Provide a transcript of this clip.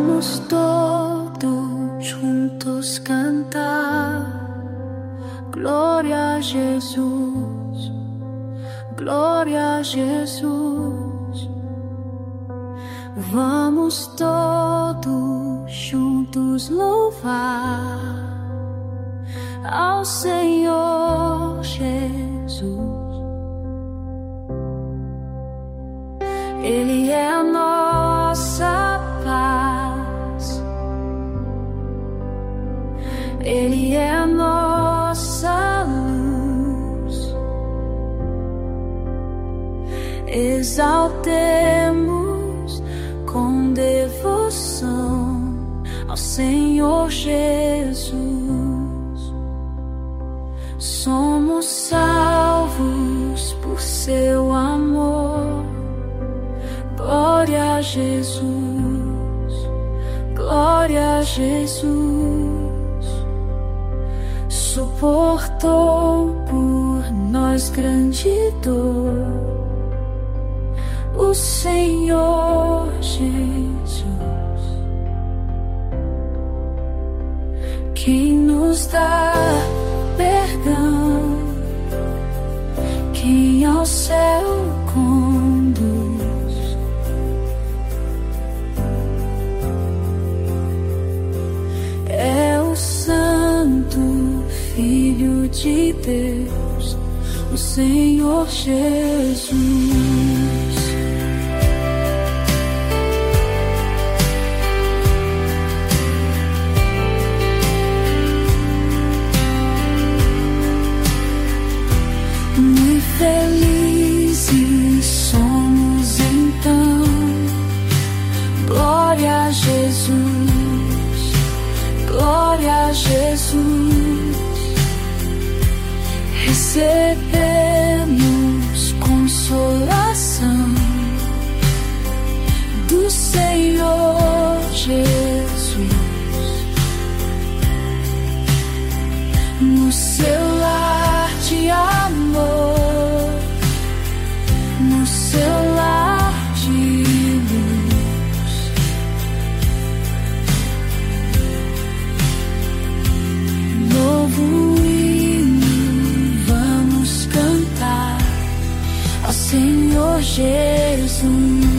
Vamos todos juntos cantar. Glória a Jesus, glória a Jesus. Vamos todos juntos louvar ao Senhor Jesus. Ele é a nossa paz, Ele é a nossa luz. Exaltemos com devoção ao Senhor Jesus. Somos salvos por seu amor. Glória a Jesus, glória a Jesus. Suportou por nós grande dor o Senhor Jesus, quem nos dá perdão, quem ao céu conduz. É o Santo Filho de Deus, o Senhor Jesus. Muito felizes somos então. Glória a Jesus, glória a Jesus. Recebemos consolação do Senhor Jesus. No seu lar de amor, no seu lar de luz. Novo hino vamos cantar ao Senhor Jesus.